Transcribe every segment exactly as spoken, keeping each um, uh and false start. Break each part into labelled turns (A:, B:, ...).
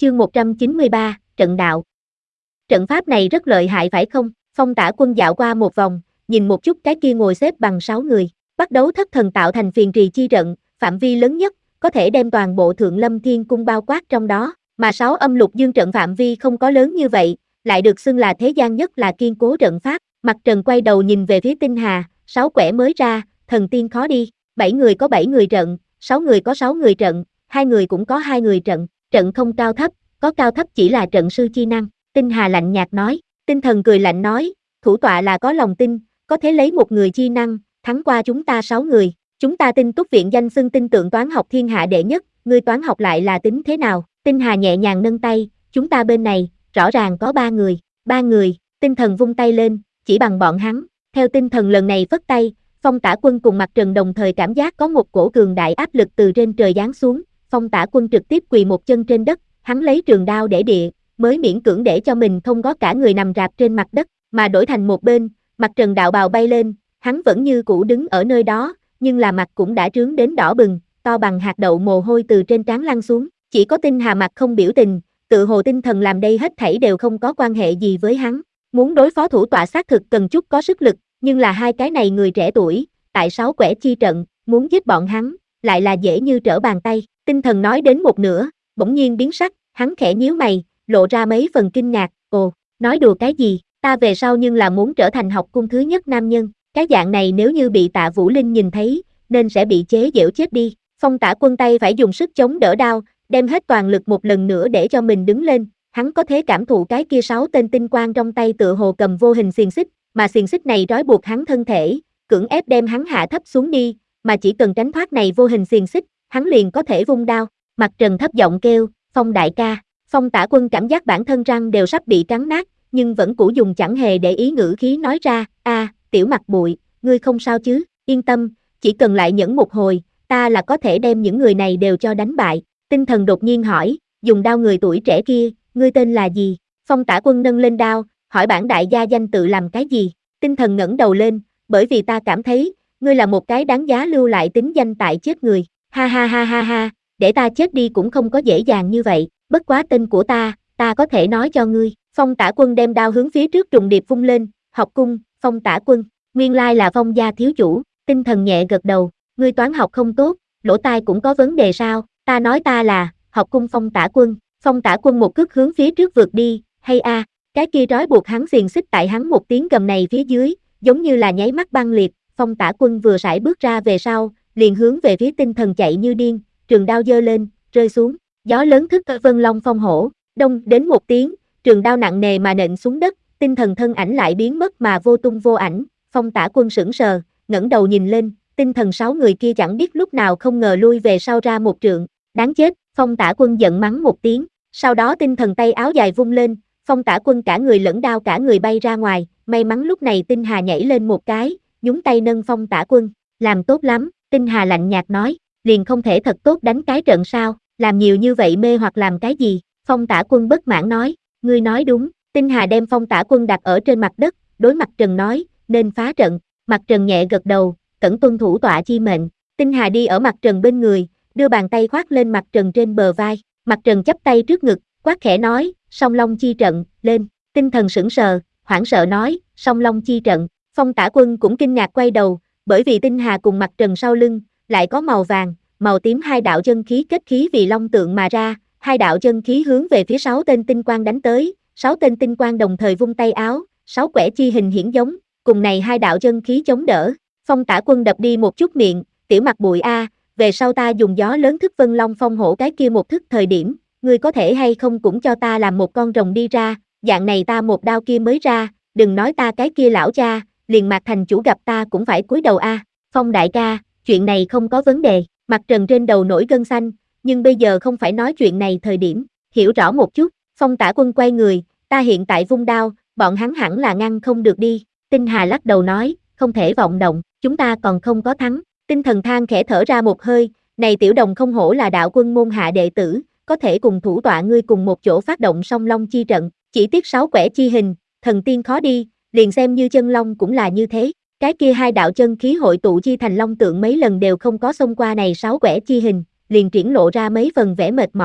A: Chương một trăm chín mươi ba, trận đạo. Trận pháp này rất lợi hại phải không? Phong Tả Quân dạo qua một vòng, nhìn một chút cái kia ngồi xếp bằng sáu người, bắt đấu thất thần tạo thành phiền trì chi trận, phạm vi lớn nhất, có thể đem toàn bộ Thượng Lâm Thiên Cung bao quát trong đó, mà sáu âm lục dương trận phạm vi không có lớn như vậy, lại được xưng là thế gian nhất là kiên cố trận pháp. Mặt Trần quay đầu nhìn về phía Tinh Hà, sáu quẻ mới ra, thần tiên khó đi, bảy người có bảy người trận, sáu người có sáu người trận, hai người cũng có hai người trận, trận không cao thấp, có cao thấp chỉ là trận sư chi năng. Tinh Hà lạnh nhạt nói. Tinh Thần cười lạnh nói, thủ tọa là có lòng tin, có thể lấy một người chi năng, thắng qua chúng ta sáu người. Chúng ta Tinh Túc Viện danh xưng tinh tượng toán học thiên hạ đệ nhất, ngươi toán học lại là tính thế nào? Tinh Hà nhẹ nhàng nâng tay, chúng ta bên này, rõ ràng có ba người, ba người. Tinh Thần vung tay lên, chỉ bằng bọn hắn. Theo Tinh Thần lần này phất tay, Phong Tả Quân cùng Mặt Trần đồng thời cảm giác có một cổ cường đại áp lực từ trên trời giáng xuống. Phong Tả Quân trực tiếp quỳ một chân trên đất, hắn lấy trường đao để địa, mới miễn cưỡng để cho mình không có cả người nằm rạp trên mặt đất, mà đổi thành một bên. Mặt Trần đạo bào bay lên, hắn vẫn như cũ đứng ở nơi đó, nhưng là mặt cũng đã trướng đến đỏ bừng, to bằng hạt đậu mồ hôi từ trên trán lăn xuống. Chỉ có Tinh Hà mặt không biểu tình, tự hồ tinh thần làm đây hết thảy đều không có quan hệ gì với hắn. Muốn đối phó thủ tọa xác thực cần chút có sức lực, nhưng là hai cái này người trẻ tuổi, tại sáu quẻ chi trận, muốn giết bọn hắn, lại là dễ như trở bàn tay. Tinh Thần nói đến một nửa, bỗng nhiên biến sắc, hắn khẽ nhíu mày, lộ ra mấy phần kinh ngạc. Ồ, nói đùa cái gì, ta về sau nhưng là muốn trở thành học cung thứ nhất nam nhân, cái dạng này nếu như bị Tạ Vũ Linh nhìn thấy, nên sẽ bị chế giễu chết đi. Phong Tả Quân tay phải dùng sức chống đỡ đao, đem hết toàn lực một lần nữa để cho mình đứng lên, hắn có thể cảm thụ cái kia sáu tên tinh quang trong tay tựa hồ cầm vô hình xiềng xích, mà xiềng xích này trói buộc hắn thân thể, cưỡng ép đem hắn hạ thấp xuống đi, mà chỉ cần tránh thoát này vô hình xiềng xích, hắn liền có thể vung đao. Mặt Trần thấp giọng kêu, Phong đại ca. Phong Tả Quân cảm giác bản thân răng đều sắp bị cắn nát, nhưng vẫn cũ dùng chẳng hề để ý ngữ khí nói ra, a, tiểu Mặt Bụi, ngươi không sao chứ, yên tâm, chỉ cần lại nhẫn một hồi, ta là có thể đem những người này đều cho đánh bại. Tinh Thần đột nhiên hỏi, dùng đao người tuổi trẻ kia, ngươi tên là gì? Phong Tả Quân nâng lên đao, hỏi bản đại gia danh tự làm cái gì? Tinh Thần ngẩng đầu lên, bởi vì ta cảm thấy, ngươi là một cái đáng giá lưu lại tính danh tại chết người. Ha ha ha ha ha, để ta chết đi cũng không có dễ dàng như vậy, bất quá tên của ta, ta có thể nói cho ngươi. Phong Tả Quân đem đao hướng phía trước trùng điệp vung lên, học cung, Phong Tả Quân, nguyên lai là Phong gia thiếu chủ. Tinh Thần nhẹ gật đầu, ngươi toán học không tốt, lỗ tai cũng có vấn đề sao? Ta nói ta là, học cung Phong Tả Quân. Phong Tả Quân một cước hướng phía trước vượt đi, hay a, à, cái kia trói buộc hắn xiềng xích tại hắn một tiếng gầm này phía dưới, giống như là nháy mắt băng liệt. Phong Tả Quân vừa sải bước ra về sau, liền hướng về phía Tinh Thần chạy như điên, trường đao giơ lên, rơi xuống. Gió lớn thức Vân Long phong hổ, đông đến một tiếng, trường đao nặng nề mà nện xuống đất, Tinh Thần thân ảnh lại biến mất mà vô tung vô ảnh. Phong Tả Quân sững sờ, ngẩng đầu nhìn lên, Tinh Thần sáu người kia chẳng biết lúc nào không ngờ lui về sau ra một trượng. Đáng chết, Phong Tả Quân giận mắng một tiếng, sau đó Tinh Thần tay áo dài vung lên, Phong Tả Quân cả người lẫn đao cả người bay ra ngoài, may mắn lúc này Tinh Hà nhảy lên một cái, nhúng tay nâng Phong Tả Quân, làm tốt lắm. Tinh Hà lạnh nhạt nói, liền không thể thật tốt đánh cái trận sao, làm nhiều như vậy mê hoặc làm cái gì? Phong Tả Quân bất mãn nói, ngươi nói đúng. Tinh Hà đem Phong Tả Quân đặt ở trên mặt đất, đối Mặt Trần nói, nên phá trận. Mặt Trần nhẹ gật đầu, cẩn tuân thủ tọa chi mệnh. Tinh Hà đi ở Mặt Trần bên người, đưa bàn tay khoác lên Mặt Trần trên bờ vai. Mặt Trần chắp tay trước ngực, quát khẽ nói, Song Long chi trận, lên. Tinh Thần sững sờ, hoảng sợ nói, Song Long chi trận. Phong Tả Quân cũng kinh ngạc quay đầu, bởi vì Tinh Hà cùng Mặt Trần sau lưng, lại có màu vàng, màu tím hai đạo chân khí kết khí vì long tượng mà ra, hai đạo chân khí hướng về phía sáu tên tinh quang đánh tới, sáu tên tinh quang đồng thời vung tay áo, sáu quẻ chi hình hiển giống, cùng này hai đạo chân khí chống đỡ. Phong Tả Quân đập đi một chút miệng, tiểu Mặt Bụi a, về sau ta dùng gió lớn thức Vân Long phong hổ cái kia một thức thời điểm, ngươi có thể hay không cũng cho ta làm một con rồng đi ra, dạng này ta một đao kia mới ra, đừng nói ta cái kia lão cha, liền Mạc thành chủ gặp ta cũng phải cúi đầu a. Phong đại ca, chuyện này không có vấn đề. Mặt Trần trên đầu nổi gân xanh, nhưng bây giờ không phải nói chuyện này thời điểm, hiểu rõ một chút. Phong Tả Quân quay người, ta hiện tại vung đao, bọn hắn hẳn là ngăn không được đi. Tinh Hà lắc đầu nói, không thể vọng động, chúng ta còn không có thắng. Tinh Thần than khẽ thở ra một hơi, này tiểu đồng không hổ là đạo quân môn hạ đệ tử, có thể cùng thủ tọa ngươi cùng một chỗ phát động Song Long chi trận, chỉ tiếc sáu quẻ chi hình, thần tiên khó đi, liền xem như chân long cũng là như thế. Cái kia hai đạo chân khí hội tụ chi thành long tượng mấy lần đều không có xông qua này sáu quẻ chi hình, liền triển lộ ra mấy phần vẻ mệt mỏi,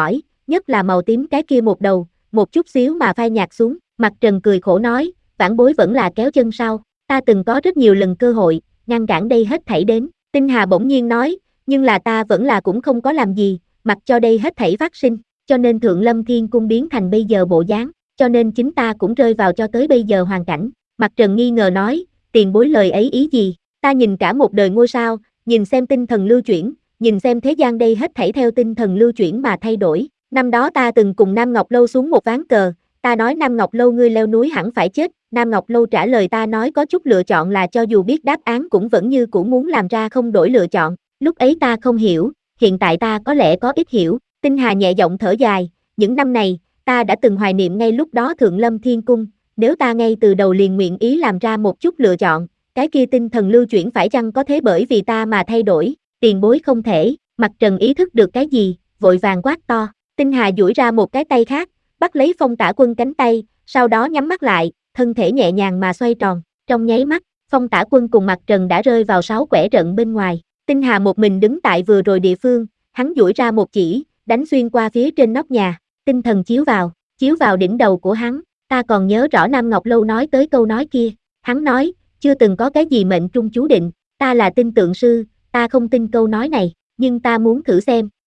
A: nhất là màu tím cái kia một đầu, một chút xíu mà phai nhạt xuống, Mặt Trần cười khổ nói, vãn bối vẫn là kéo chân sau, ta từng có rất nhiều lần cơ hội, ngăn cản đây hết thảy đến, Tinh Hà bỗng nhiên nói, nhưng là ta vẫn là cũng không có làm gì, mặc cho đây hết thảy phát sinh, cho nên Thượng Lâm Thiên Cung biến thành bây giờ bộ dáng, cho nên chính ta cũng rơi vào cho tới bây giờ hoàn cảnh, Mặt Trần nghi ngờ nói, tiền bối lời ấy ý gì, ta nhìn cả một đời ngôi sao, nhìn xem tinh thần lưu chuyển, nhìn xem thế gian đây hết thảy theo tinh thần lưu chuyển mà thay đổi, năm đó ta từng cùng Nam Ngọc Lâu xuống một ván cờ, ta nói Nam Ngọc Lâu ngươi leo núi hẳn phải chết, Nam Ngọc Lâu trả lời ta nói có chút lựa chọn là cho dù biết đáp án cũng vẫn như cũ muốn làm ra không đổi lựa chọn, lúc ấy ta không hiểu, hiện tại ta có lẽ có ít hiểu, Tinh Hà nhẹ giọng thở dài, những năm này, ta đã từng hoài niệm ngay lúc đó Thượng Lâm Thiên Cung, nếu ta ngay từ đầu liền nguyện ý làm ra một chút lựa chọn, cái kia tinh thần lưu chuyển phải chăng có thế bởi vì ta mà thay đổi, tiền bối không thể, Mặt Trần ý thức được cái gì, vội vàng quát to, Tinh Hà duỗi ra một cái tay khác, bắt lấy Phong Tả Quân cánh tay, sau đó nhắm mắt lại, thân thể nhẹ nhàng mà xoay tròn, trong nháy mắt, Phong Tả Quân cùng Mặt Trần đã rơi vào sáu quẻ trận bên ngoài, Tinh Hà một mình đứng tại vừa rồi địa phương, hắn duỗi ra một chỉ, đánh xuyên qua phía trên nóc nhà, tinh thần chiếu vào, chiếu vào đỉnh đầu của hắn, ta còn nhớ rõ Nam Ngọc Lâu nói tới câu nói kia, hắn nói, chưa từng có cái gì mệnh trung chú định, ta là tinh tượng sư, ta không tin câu nói này, nhưng ta muốn thử xem,